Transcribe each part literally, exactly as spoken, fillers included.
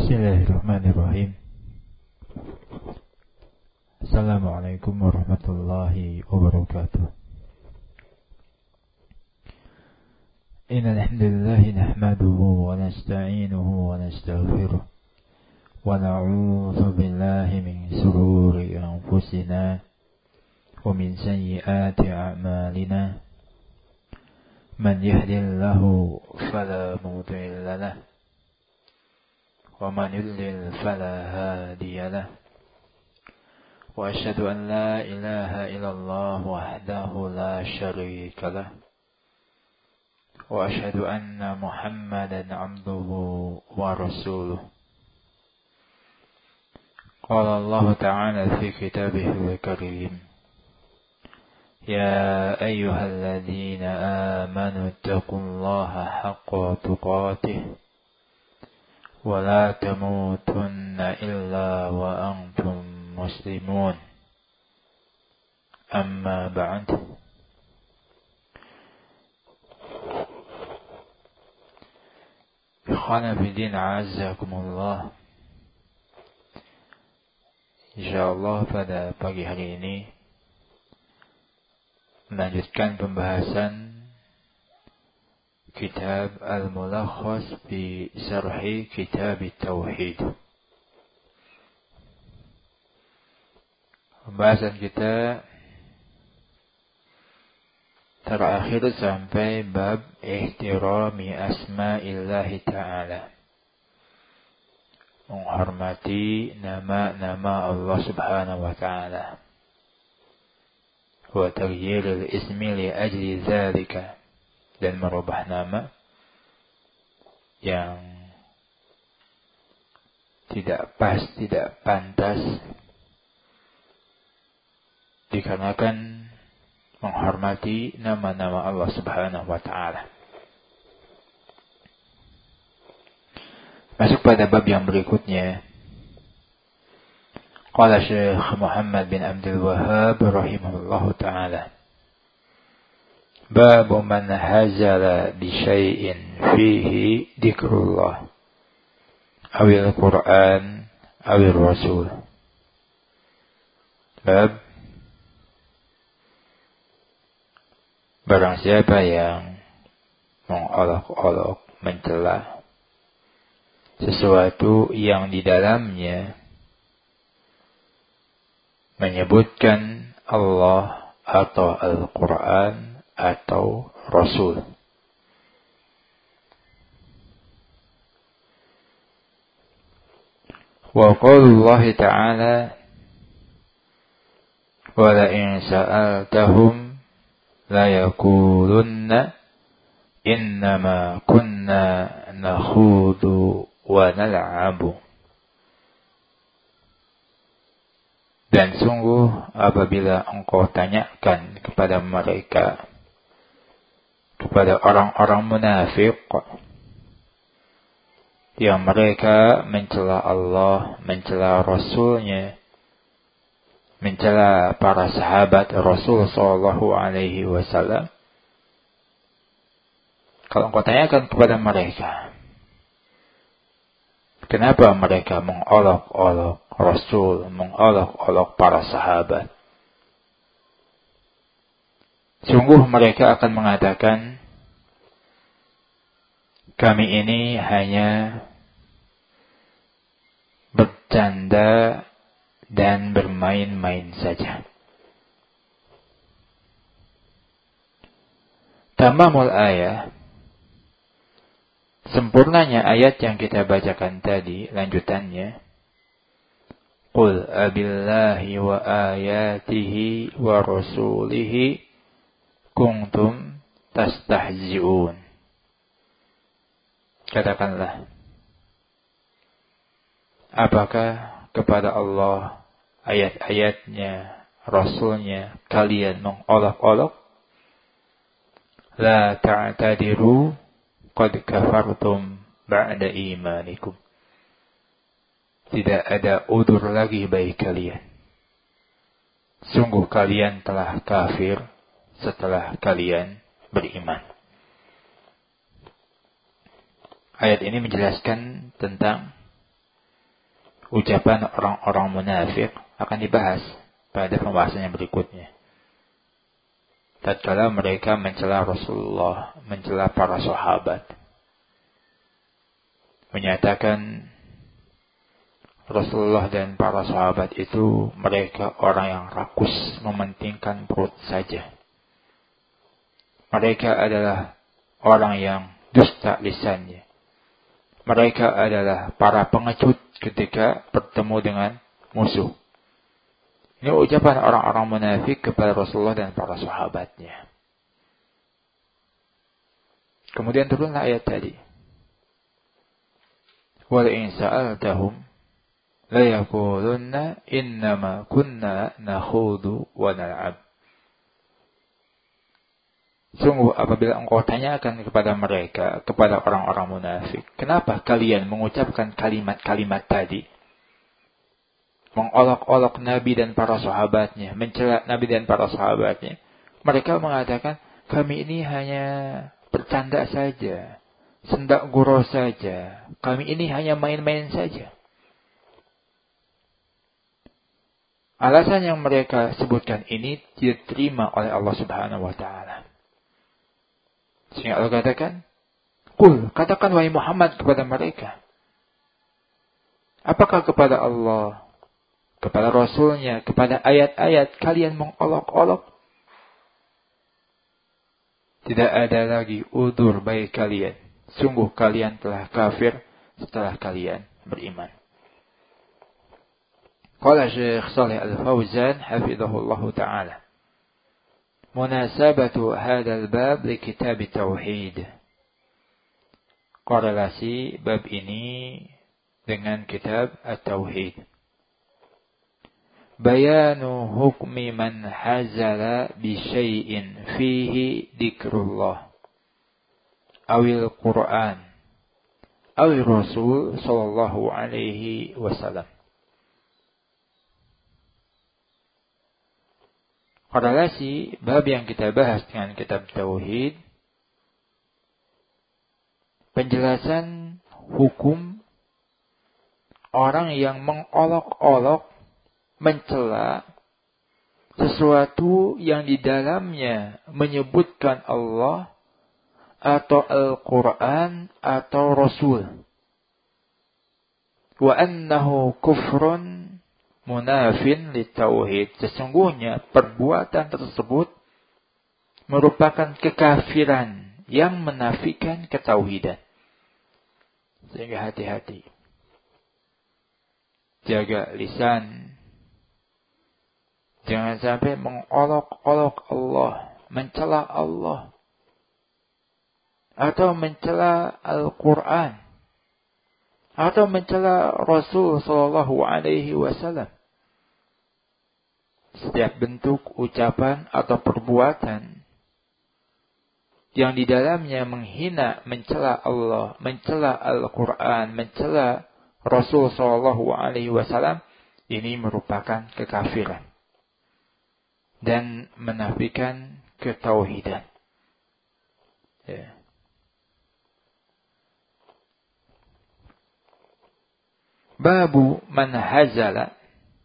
Bismillahirrahmanirrahim. Assalamualaikum warahmatullahi wabarakatuh. Innal hamdalillah nahmaduhu wa nasta'inuhu wa nastaghfiruh wa na'udzu billahi min shururi anfusina wa min sayyiati a'malina. Man yahdihillahu fala mudilla lahu ومن يضلل فلا هادي له وأشهد أن لا إله إلا الله وحده لا شريك له وأشهد أن محمدا عبده ورسوله. قال الله تعالى في كتابه الكريم: يا أيها الذين آمنوا اتقوا الله حق تقاته ولا تموتن إلا وأنتم مسلمون. أما بعد، إخوانا في الدين أعزكم الله. Insyaallah pada pagi hari ini melanjutkan pembahasan Kitab Al-Mulakhas bi Syarhi Kitab Tauhid. Pembahasan kita terakhir sampai bab ihtirami asma'illahi ta'ala, menghormati nama-nama Allah subhanahu wa ta'ala, wa taghyiril ismi li ajli dzalika, dan merubah nama yang tidak pas, tidak pantas, dikarenakan menghormati nama-nama Allah subhanahu wa ta'ala. Masuk pada bab yang berikutnya. Qala Syekh Muhammad bin Abdul Wahhab rahimahullahu ta'ala: باب من هزل بشيء فيه ذكر الله أو القرآن أو الرسول. Bab barang siapa yang mengolok-olok, mencela sesuatu yang di dalamnya menyebutkan Allah atau Al-Quran atau Rasul. Wa qaulullah ta'ala: wa la in sa'altahum la yaqulunna innama kunna nakhudu wa nal'abu. Dan sungguh apabila engkau tanyakan kepada mereka, kepada orang-orang munafik yang mereka mencela Allah, mencela Rasulnya, mencela para sahabat Rasul sallallahu alaihi wasallam, kalau engkau tanyakan kepada mereka, kenapa mereka mengolok-olok Rasul, mengolok-olok para sahabat, sungguh mereka akan mengatakan, kami ini hanya bercanda dan bermain-main saja. Tamamul ayat, sempurnanya ayat yang kita bacakan tadi, lanjutannya: Qul abillahi wa ayatihi wa rasulihi kuntum tastahzi'un. Katakanlah, apakah kepada Allah, ayat-ayatnya, Rasulnya kalian mengolok-olok? La ta'tadiru qad kafartum ba'da imanikum. Tidak ada udzur lagi bagi kalian. Sungguh kalian telah kafir setelah kalian beriman. Ayat ini menjelaskan tentang ucapan orang-orang munafik akan dibahas pada pembahasan yang berikutnya. Tatkala mereka mencela Rasulullah, mencela para sahabat, menyatakan Rasulullah dan para sahabat itu mereka orang yang rakus, mementingkan perut saja. Mereka adalah orang yang dusta lisannya. Mereka adalah para pengecut ketika bertemu dengan musuh. Ini ucapan orang-orang munafik kepada Rasulullah dan para sahabatnya. Kemudian turunlah ayat tadi. Wal in sa'altahum la yaqulunna innama kunna nakhudu wa nal'ab. Sungguh apabila engkau tanyakan kepada mereka, kepada orang-orang munafik, kenapa kalian mengucapkan kalimat-kalimat tadi? Mengolok-olok Nabi dan para sahabatnya, mencela Nabi dan para sahabatnya. Mereka mengatakan, kami ini hanya bercanda saja, sendak gurau saja, kami ini hanya main-main saja. Alasan yang mereka sebutkan ini diterima oleh Allah Subhanahu wa taala. Sehingga Allah katakan, "Qul, katakan wahai Muhammad kepada mereka, apakah kepada Allah, kepada Rasulnya, kepada ayat-ayat kalian mengolok-olok? Tidak ada lagi udzur bagi kalian. Sungguh kalian telah kafir setelah kalian beriman." Qala Syekh Shalih Al-Fauzan hafizahullah ta'ala, munasabatu hadzal bab li kitab tauhid. Korelasi bab ini dengan kitab At-Tauhid. Bayanu hukmi man hazala bi syai'in fihi dzikrullah awil Qur'an awil Rasul sallallahu alaihi wasallam. Korelasi bab yang kita bahas dengan kitab Tauhid, penjelasan hukum orang yang mengolok-olok, mencela sesuatu yang di dalamnya menyebutkan Allah atau Al-Quran atau Rasul. Wa annahu kufrun munafin li tauhid. Sesungguhnya perbuatan tersebut merupakan kekafiran yang menafikan ketauhidan. Sehingga hati-hati. Jaga lisan. Jangan sampai mengolok-olok Allah, mencela Allah, atau mencela Al-Quran, atau mencela Rasul sallallahu alaihi wasallam. Setiap bentuk ucapan atau perbuatan yang di dalamnya menghina, mencela Allah, mencela Al-Quran, mencela Rasul sallallahu alaihi wasallam, ini merupakan kekafiran dan menafikan ketauhidan. Ya. Babu man hazala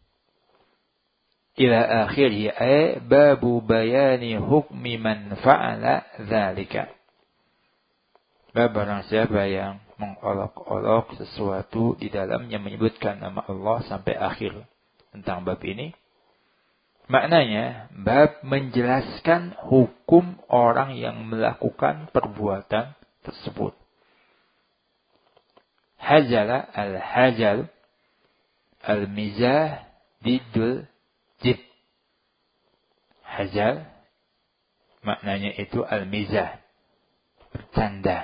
ila akhirih, ay babu bayani hukmi man fa'ala dzalika. Bab barang siapa yang mengolok-olok sesuatu di dalamnya menyebutkan nama Allah sampai akhir tentang bab ini. Maknanya bab menjelaskan hukum orang yang melakukan perbuatan tersebut. Hajala al-hajal al-mizah didul jid. Hajal maknanya itu al-mizah, bercanda.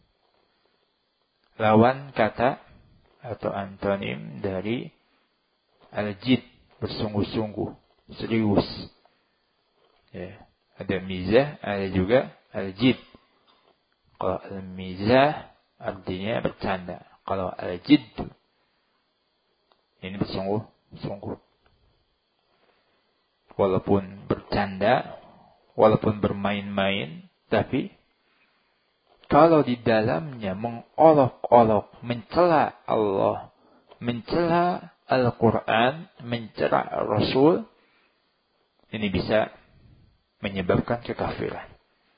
Lawan kata atau antonim dari al-jid, bersungguh-sungguh, serius. Ya, ada mizah, ada juga al-jid. Kalau al-mizah artinya bercanda. Kalau al-jid ini bersungguh-sungguh. Walaupun bercanda, walaupun bermain-main, tapi kalau di dalamnya mengolok-olok, mencela Allah, mencela Al-Quran, mencela Rasul, ini bisa menyebabkan kekafiran.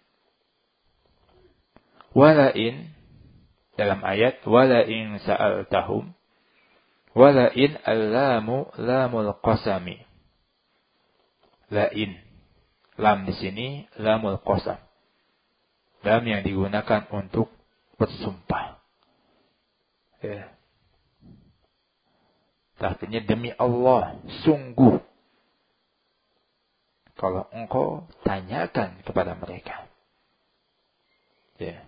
Walain, dalam ayat, walain sa'altahum, walain al-lamu lamul qasami. Lain. Lam di sini lamul qasam. Lam yang digunakan untuk bersumpah. Ya. Artinya demi Allah, sungguh. Kalau engkau tanyakan kepada mereka. Ya.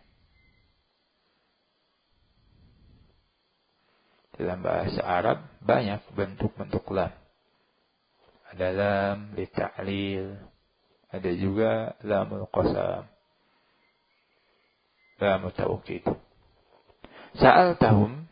Dalam bahasa Arab banyak bentuk-bentuk lam. Ada lam li ta'lil, ada juga lamul qasam, lamul taukid. Sa'altahum,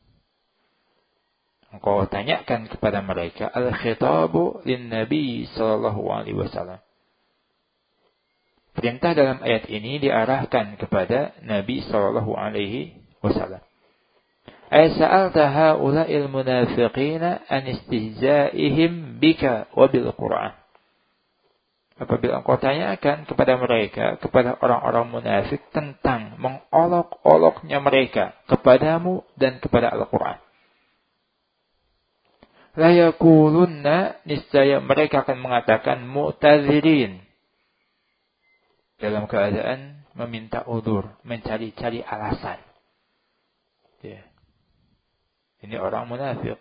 engkau tanyakan kepada mereka, al-khitabu lin Nabi sallallahu alaihi wasallam. Perintah dalam ayat ini diarahkan kepada Nabi sallallahu alaihi wasallam. Ay sa'alta haula'il munafiqina an istihza'ihim bika wa bil Qur'an. Apabila engkau tanyakan kepada mereka, kepada orang-orang munafik tentang mengolok-oloknya mereka kepadamu dan kepada Al-Qur'an. La yakulunna, niscaya mereka akan mengatakan mu'tazirin, dalam keadaan meminta udzur, mencari-cari alasan. Ya. Ini orang munafik.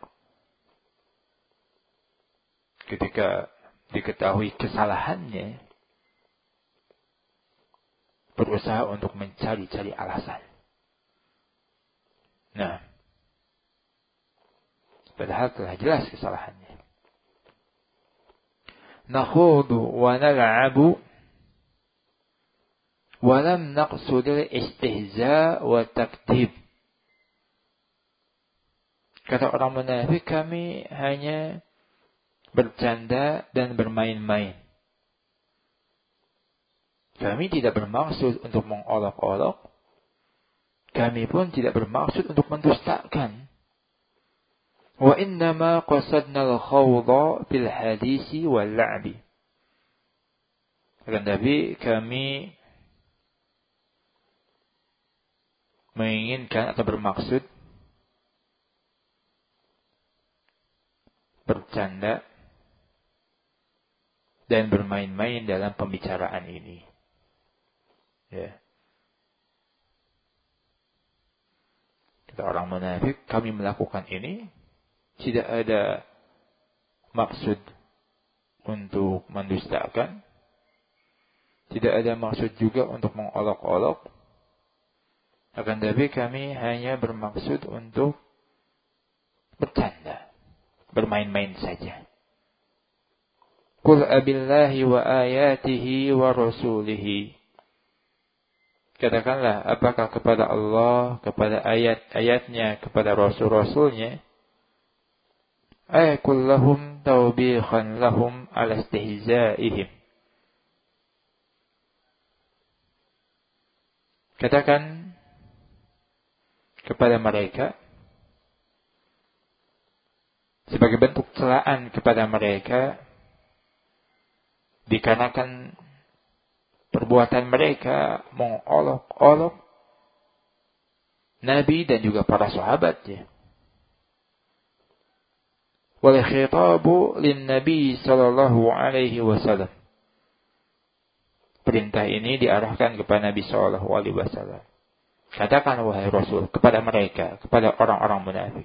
Ketika diketahui kesalahannya, berusaha untuk mencari-cari alasan. Nah, padahal telah jelas kesalahannya. Nakhudu wa nal'abu wa lam naqsudil istihza' wa takdib. Kata orang munafik, kami hanya bercanda dan bermain-main. Kami tidak bermaksud untuk mengolok-olok. Kami pun tidak bermaksud untuk mendustakan. Wa innama qasadna al-khawda fil hadisi wal la'bi. Akan tapi kami menginginkan atau bermaksud bercanda dan bermain-main dalam pembicaraan ini. Ya. Kata orang munafik, kami melakukan ini tidak ada maksud untuk mendustakan, tidak ada maksud juga untuk mengolok-olok, akan tapi kami hanya bermaksud untuk bercanda, bermain-main saja. Qul abillahi wa ayatihi wa rasulihi. Katakanlah, apakah kepada Allah, kepada ayat-ayatnya, kepada rasul-rasulnya, ayakul lahum tawbihan lahum ala istihza'ihim. Katakan kepada mereka, sebagai bentuk celaan kepada mereka, dikarenakan perbuatan mereka mengolok-olok Nabi dan juga para sahabatnya. Wal khitabu lin Nabi sallallahu alaihi wasallam. Perintah ini diarahkan kepada Nabi sallallahu alaihi wasallam. Katakan wahai Rasul kepada mereka, kepada orang-orang munafik.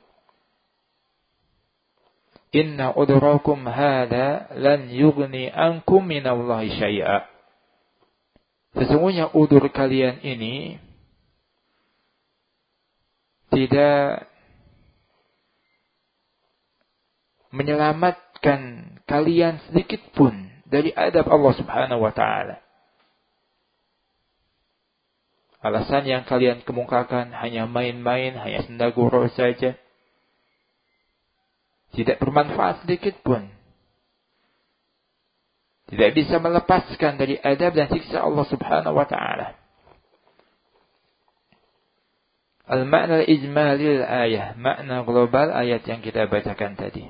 Inna udrakum hadha lan yughni ankum minallahi syai'a. Sesungguhnya udur kalian ini tidak menyelamatkan kalian sedikit pun dari adab Allah Subhanahu wa taala. Alasan yang kalian kemukakan hanya main-main, hanya senda gurau saja. Tidak bermanfaat sedikit pun. Tidak bisa melepaskan dari adab dan siksa Allah Subhanahu wa taala. Al-makna al-ijmali al-ayah, makna global ayat yang kita bacakan tadi.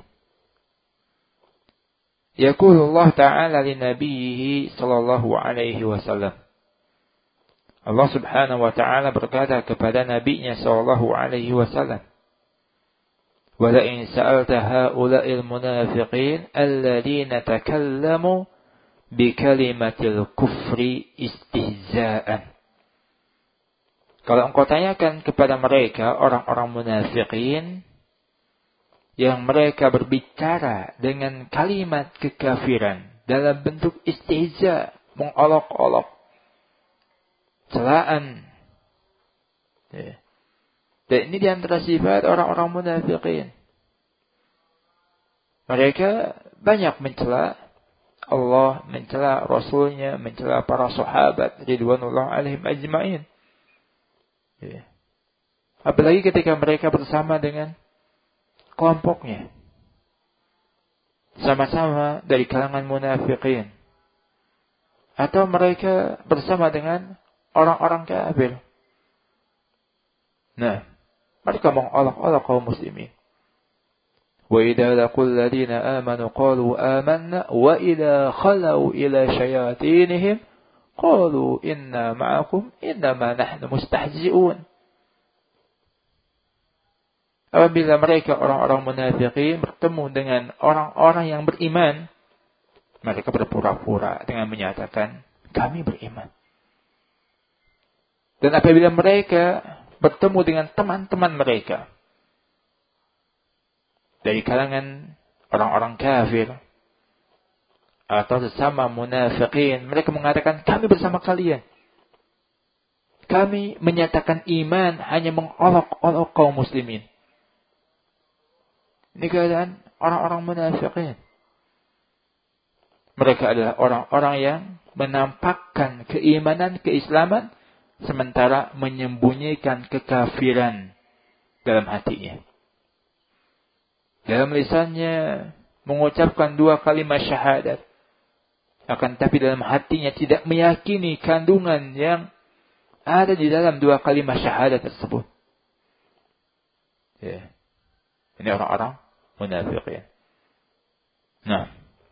Yaqulu Allah Ta'ala li nabiyhi sallallahu alaihi wasallam. Allah Subhanahu wa Ta'ala berkata kepada nabinya sallallahu alaihi wasallam, "Wa la in sa'alta ha'ula'il munafiqin alladziina takallamu bi kalimatil kufri istihza'an." Kalau engkau tanyakan kepada mereka orang-orang munafiqin yang mereka berbicara dengan kalimat kekafiran dalam bentuk istihza, mengolok-olok, celaan. Ya. Dan ini di antara sifat orang-orang munafiqin. Mereka banyak mencela Allah, mencela Rasulnya, mencela para sahabat ridwanullah alaihim ajma'in. Ya. Apalagi ketika mereka bersama dengan kelompoknya. Sama-sama dari kalangan munafiqin. Atau mereka bersama dengan orang-orang kafir. Nah, mereka mengolok-olok kaum muslimin. Wa idza laqul ladina amanu qalu amanna wa idza khalu ila syayatinihim qalu inna ma'akum innama nahnu mustahzi'un. Apabila mereka orang-orang munafiqin bertemu dengan orang-orang yang beriman, mereka berpura-pura dengan menyatakan kami beriman. Dan apabila mereka bertemu dengan teman-teman mereka dari kalangan orang-orang kafir atau sesama munafiqin, mereka mengatakan kami bersama kalian. Kami menyatakan iman hanya mengolok-olok kaum muslimin. Ini keadaan orang-orang munafiqin. Mereka adalah orang-orang yang menampakkan keimanan, keislaman, sementara menyembunyikan kekafiran dalam hatinya. Dalam lisannya mengucapkan dua kalimat syahadat, akan tapi dalam hatinya tidak meyakini kandungan yang ada di dalam dua kalimat syahadat tersebut. Ya. Ini orang-orang munafiqin. Nah,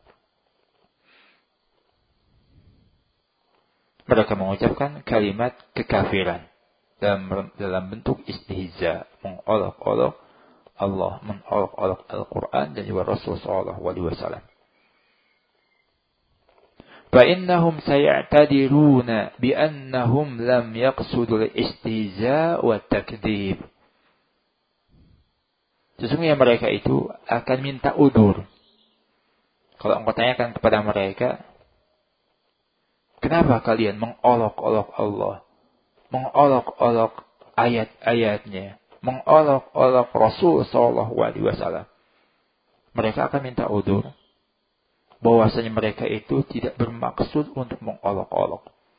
mereka mengucapkan kalimat kekafiran dalam dalam bentuk istihza, mengolok-olok Allah, mengolok-olok Al-Quran dan juga Rasul sallallahu alaihi wasallam. فإنهم سيعتذرون بأنهم لم يقصدوا الاستهزاء والتكذيب. Sesungguhnya mereka itu akan minta udzur. Kalau engkau tanyakan kepada mereka, kenapa kalian mengolok-olok Allah, mengolok-olok ayat-ayatnya, mengolok-olok Rasul sallallahu alaihi wasallam? Mereka akan minta udzur bahwasanya mereka itu tidak bermaksud untuk mengolok-olok,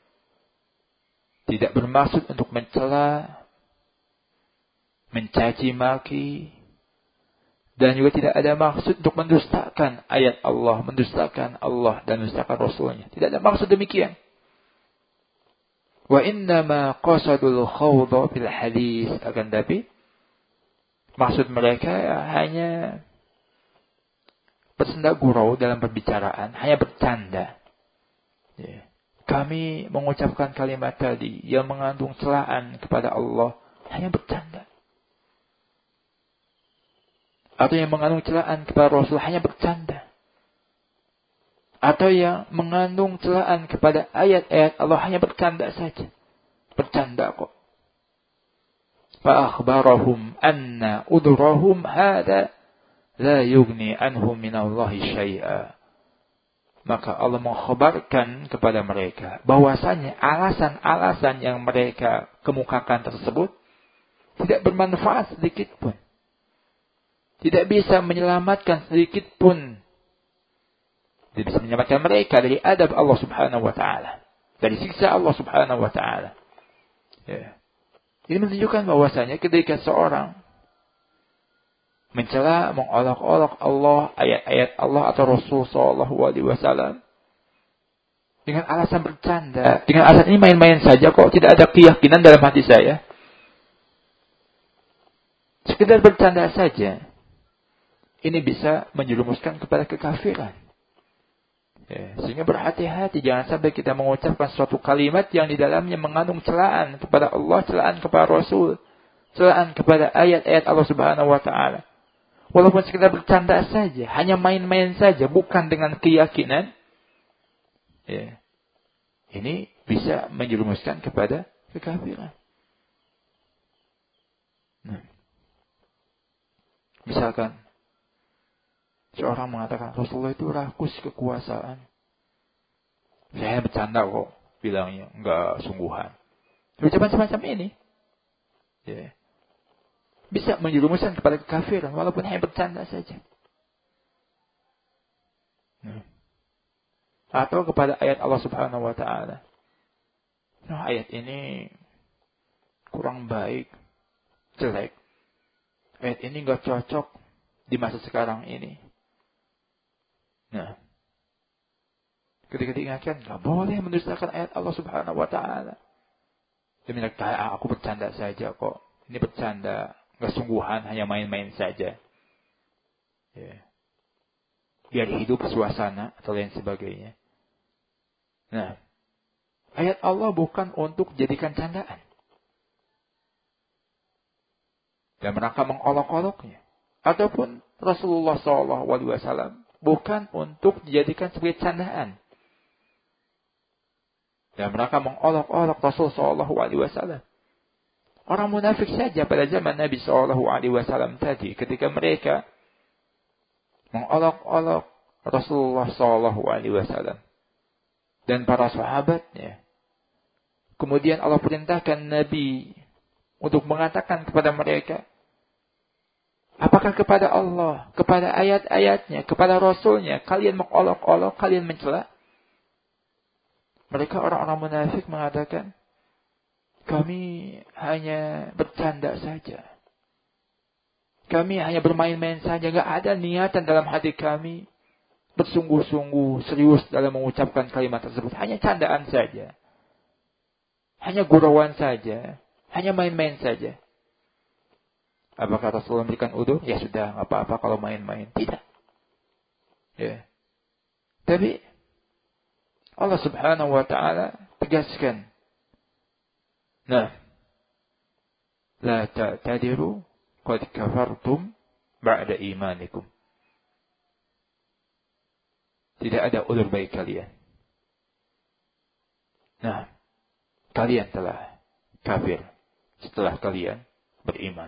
tidak bermaksud untuk mencela, mencaci maki, dan juga tidak ada maksud untuk mendustakan ayat Allah, mendustakan Allah dan mendustakan Rasulnya. Tidak ada maksud demikian. Wa innama qasadul khawdha fil hadis. Akan tapi maksud mereka hanya bersenda gurau dalam perbicaraan, hanya bercanda. Ya. Kami mengucapkan kalimat tadi yang mengandung celaan kepada Allah hanya bercanda. Atau yang mengandung celaan kepada Rasul hanya bercanda. Atau yang mengandung celaan kepada ayat-ayat Allah hanya bercanda saja. Bercanda kok. Fa akhbarahum anna udurahum hada la yugni anhum minallahi syai'a. Maka Allah mengkhabarkan kepada mereka bahwasanya alasan-alasan yang mereka kemukakan tersebut tidak bermanfaat sedikit pun. Tidak bisa menyelamatkan sedikit pun. Tidak bisa menyelamatkan mereka dari adab Allah Subhanahu wa taala, dari siksa Allah Subhanahu wa taala. Ya. Ini menunjukkan bahwasanya ketika seorang mencela, mengolok-olok Allah, ayat-ayat Allah atau Rasul sallallahu alaihi wasallam dengan alasan bercanda, dengan alasan ini main-main saja kok, tidak ada keyakinan dalam hati saya. sekedar bercanda saja, ini bisa menjerumuskan kepada kekafiran. Ya, sehingga berhati-hati, jangan sampai kita mengucapkan suatu kalimat yang di dalamnya mengandung celaan kepada Allah, celaan kepada Rasul, celaan kepada ayat-ayat Allah Subhanahu wa taala. Walaupun sekedar bercanda saja, hanya main-main saja, bukan dengan keyakinan. Ya. Ini bisa menjerumuskan kepada kekafiran. Nah. Misalkan seorang mengatakan Rasulullah itu rakus kekuasaan. Saya bercanda kok bilangnya, enggak sungguhan. Ucapan semacam ini, ya, bisa menjerumuskan kepada kekafiran walaupun hanya bercanda saja. Nah. Atau kepada ayat Allah Subhanahu wa taala. Nah, ayat ini kurang baik, jelek. Ayat ini enggak cocok di masa sekarang ini. Nah, ketika diingatkan, enggak boleh mendustakan ayat Allah Subhanahu wa taala. Dia bilang, ah, aku bercanda saja kok. Ini bercanda, enggak sungguhan, hanya main-main saja. Ya. Biar hidup suasana atau lain sebagainya. Nah, ayat Allah bukan untuk dijadikan candaan. Dan mereka mengolok-oloknya. Ataupun Rasulullah shallallahu alaihi wasallam bukan untuk dijadikan sebagai candaan. Dan mereka mengolok-olok Rasul shallallahu alaihi wasallam. Orang munafik saja pada zaman Nabi shallallahu alaihi wasallam tadi, ketika mereka mengolok-olok Rasulullah shallallahu alaihi wasallam dan para sahabatnya. Kemudian Allah perintahkan Nabi untuk mengatakan kepada mereka, apakah kepada Allah, kepada ayat-ayatnya, kepada Rasulnya, kalian mengolok-olok, kalian mencela? Mereka orang-orang munafik mengatakan, kami hanya bercanda saja. Kami hanya bermain-main saja, enggak ada niatan dalam hati kami bersungguh-sungguh serius dalam mengucapkan kalimat tersebut. Hanya candaan saja. Hanya gurauan saja. Hanya main-main saja. Apakah Rasulullah memberikan udzur? Ya sudah, enggak apa-apa kalau main-main. Tidak. Ya. Tapi Allah Subhanahu wa taala tegaskan. Nah, la ta'tadiru qad kafartum ba'da imanikum. Tidak ada udzur bagi kalian. Nah, kalian telah kafir setelah kalian beriman.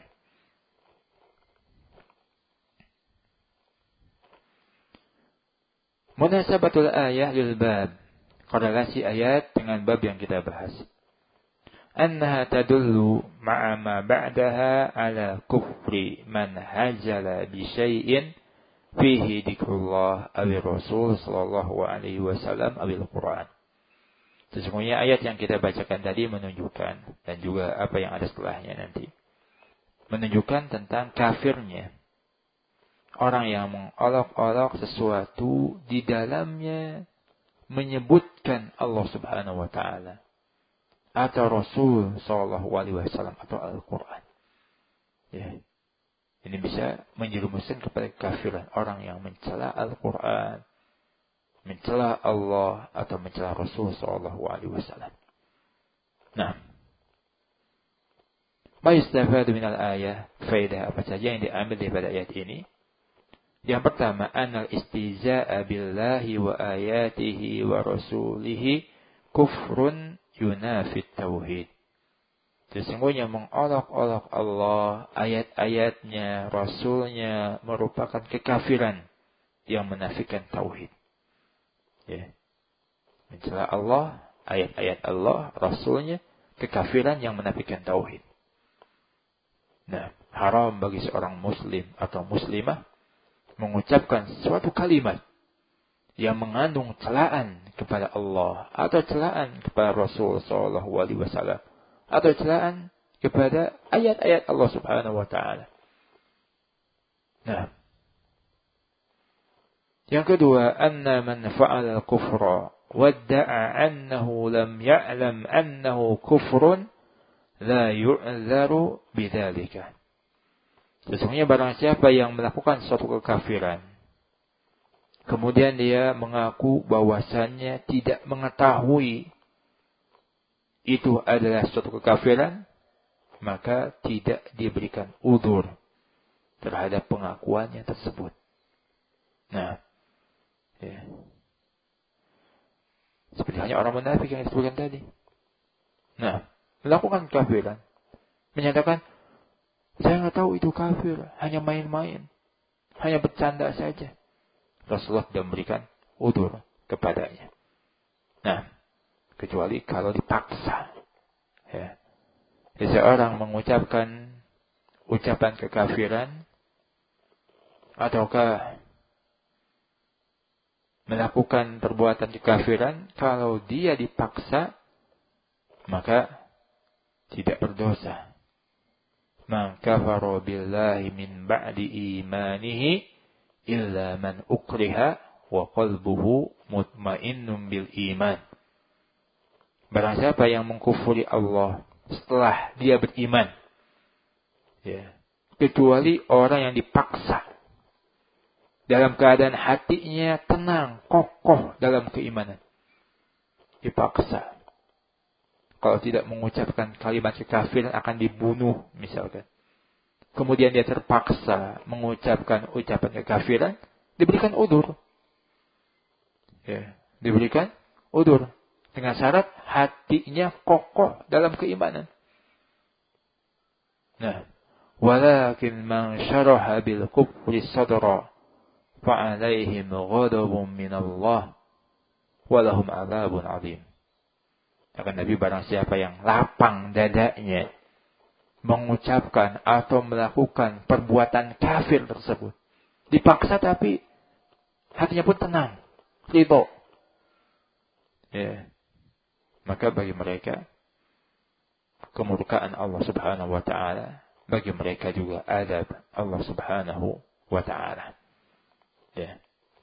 Munasabatul ayah lil bab. Korelasi ayat dengan bab yang kita bahas. Annaha tadullu ma'a ma ba'daha ala kufri man hajala bi syai'in fihi dzikrullah awir Rasul sallallahu alaihi wasallam awil Quran. Sesungguhnya ayat yang kita bacakan tadi menunjukkan, dan juga apa yang ada setelahnya nanti, menunjukkan tentang kafirnya orang yang mengolok-olok sesuatu di dalamnya menyebutkan Allah Subhanahu wa taala atau Rasul sallallahu alaihi wasallam atau Al-Qur'an. Ya. Ini bisa menjerumuskan kepada kekafiran orang yang mencela Al-Qur'an, mencela Allah atau mencela Rasul sallallahu alaihi wasallam. Nah, ma yustafadu minal ayah, faedah apa saja yang diambil daripada ayat ini? Yang pertama, anal istizaa'a billahi wa ayatihi wa rasulihi kufrun yunafit tauhid. Sesungguhnya mengolok-olok Allah, ayat-ayatnya, Rasulnya merupakan kekafiran yang menafikan tauhid. Ya. Mencela Allah, ayat-ayat Allah, Rasulnya, kekafiran yang menafikan tauhid. Nah, haram bagi seorang muslim atau muslimah mengucapkan suatu kalimat yang mengandung celaan kepada Allah atau celaan kepada Rasul sallallahu alaihi wasallam atau celaan kepada ayat-ayat Allah Subhanahu wa taala. Nah, yang kedua, anna man fa'ala al-kufra wadda'a annahu lam ya'lam annahu kufrun la yu'dharu bidzalika. Sesungguhnya barang siapa yang melakukan suatu kekafiran, kemudian dia mengaku bahwasannya tidak mengetahui itu adalah suatu kekafiran, maka tidak diberikan udzur terhadap pengakuannya tersebut. Nah, ya. Seperti hanya orang munafik yang disebutkan tadi. Nah, melakukan kekafiran, menyatakan, saya nggak tahu itu kafir, hanya main-main, hanya bercanda saja. Rasulullah tidak memberikan udzur kepadanya. Nah, kecuali kalau dipaksa. Ya. Seseorang mengucapkan ucapan kekafiran, ataukah melakukan perbuatan kekafiran, kalau dia dipaksa, maka tidak berdosa. Man kafara billahi min ba'di imanihi illa man ukriha wa qalbuhu mutmainnun bil iman. Barang siapa yang mengkufuri Allah setelah dia beriman, ya, kecuali orang yang dipaksa dalam keadaan hatinya tenang, kokoh dalam keimanan, dipaksa. Kalau tidak mengucapkan kalimat kekafiran akan dibunuh misalkan. Kemudian dia terpaksa mengucapkan ucapan kekafiran, diberikan udzur. Ya, diberikan udzur dengan syarat hatinya kokoh dalam keimanan. Nah, walakin man syaraha bil kufri sadra fa 'alaihim ghadabun min Allah wa lahum 'adzabun 'adzim. Akan Nabi, barang siapa yang lapang dadanya mengucapkan atau melakukan perbuatan kafir tersebut, dipaksa tapi hatinya pun tenang, ridho, ya, maka bagi mereka kemurkaan Allah Subhanahu wa taala, bagi mereka juga adab Allah Subhanahu wa taala. Ya.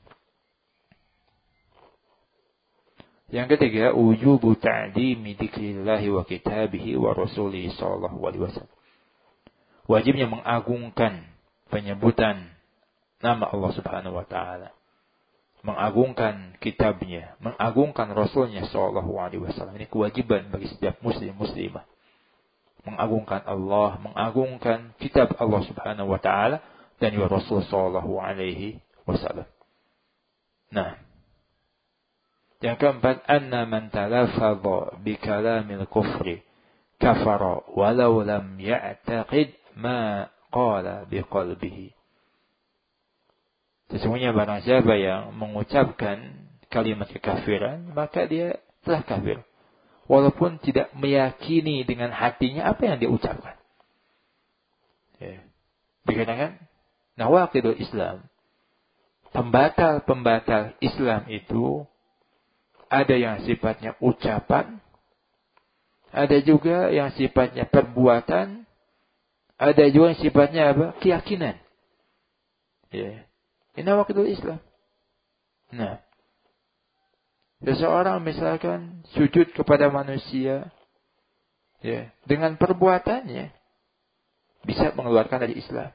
Yang ketiga, wujubu ta'dimi dzikrillahi wa kitabihi wa rasulihi sallallahu alaihi wasallam. Wajibnya mengagungkan penyebutan nama Allah Subhanahu wa taala. Mengagungkan kitabnya, mengagungkan rasulnya sallallahu alaihi wasallam. Ini kewajiban bagi setiap muslim muslimah. Mengagungkan Allah, mengagungkan kitab Allah Subhanahu wa taala dan juga Rasul sallallahu alaihi wasallam. Nah, yang keempat, anna man talaffadha bi kalamil kufri kafara walau lam ya'taqid ma qala bi qalbihi. Sesungguhnya barang siapa yang mengucapkan kalimat kekafiran, maka dia telah kafir walaupun tidak meyakini dengan hatinya apa yang dia ucapkan. Ya. Dikatakan nawaqidul Islam, pembatal-pembatal Islam itu ada yang sifatnya ucapan, ada juga yang sifatnya perbuatan, ada juga yang sifatnya apa? Keyakinan. Ya. Ini nawaqidul Islam. Nah, seseorang misalkan sujud kepada manusia, ya, dengan perbuatannya bisa mengeluarkan dari Islam.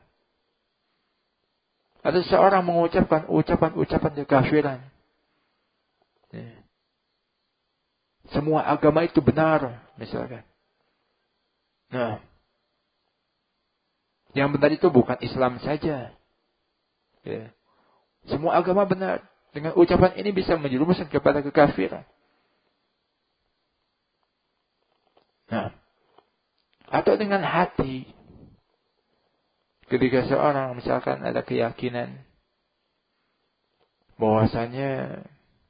Atau seseorang mengucapkan ucapan-ucapan kekafiran. Ya. Semua agama itu benar, misalkan. Nah, yang benar itu bukan Islam saja. Ya. Semua agama benar. Dengan ucapan ini bisa menjerumuskan kepada kekafiran. Nah, atau dengan hati. Ketika seorang misalkan ada keyakinan bahwasanya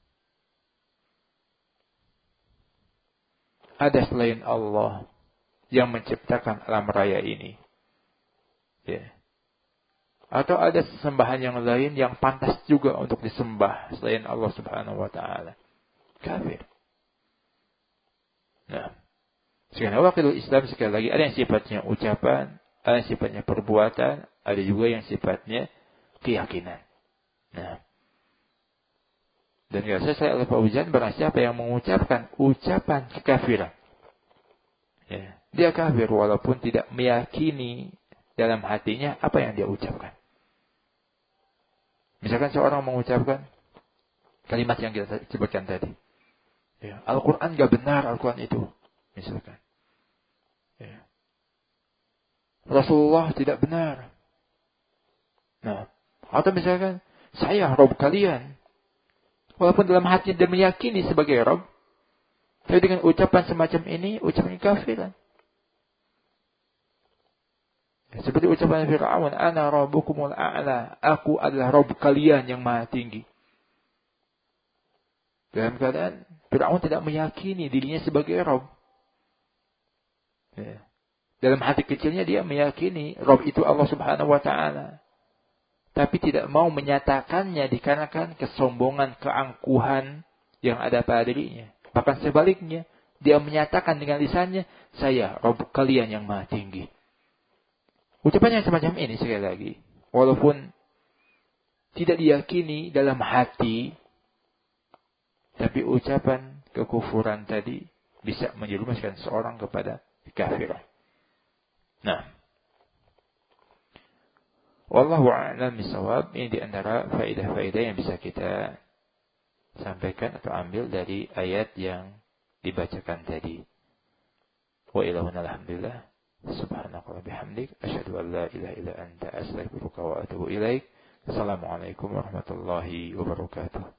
ada selain Allah yang menciptakan alam raya ini. Ya. Atau ada sesembahan yang lain yang pantas juga untuk disembah selain Allah Subhanahu wa taala. Kafir. Nah, sekarang wakil Islam sekali lagi ada yang sifatnya ucapan, ada yang sifatnya perbuatan, ada juga yang sifatnya keyakinan. Nah, dan tidak selesai oleh Pak Ujan, barang siapa yang mengucapkan ucapan kekafiran, ya, dia kafir walaupun tidak meyakini dalam hatinya apa yang dia ucapkan. Misalkan seorang mengucapkan kalimat yang kita sebutkan tadi. Ya, Al-Quran gak benar, Al-Quran itu. Misalkan. Ya. Rasulullah tidak benar. Nah, atau misalkan, saya Rabb kalian. Walaupun dalam hati dia meyakini sebagai Rabb, tapi dengan ucapan semacam ini, ucapan kafiran. Ya, seperti ucapan Fir'aun, Ana Rabbukumul A'la. Aku adalah Rabb kalian yang maha tinggi. Dalam keadaan Fir'aun tidak meyakini dirinya sebagai Rabb. Ya. Dalam hati kecilnya dia meyakini Rabb itu Allah Subhanahu wa Ta'ala. Tapi tidak mau menyatakannya dikarenakan kesombongan, keangkuhan yang ada pada dirinya. Bahkan sebaliknya, dia menyatakan dengan lisannya, saya Rabb kalian yang maha tinggi. Ucapan yang semacam ini sekali lagi, walaupun tidak diyakini dalam hati, tapi ucapan kekufuran tadi bisa menjerumuskan seorang kepada kekafiran. Nah, wallahu a'lam bishawab. Ini di antara faedah-faedah yang bisa kita sampaikan atau ambil dari ayat yang dibacakan tadi. Wa ilahuna alhamdulillah. Subhanallah bihamdik. Asyhadu an la ilaha illa anta astaghfiruka wa atubu ilaik. Assalamualaikum warahmatullahi wabarakatuh.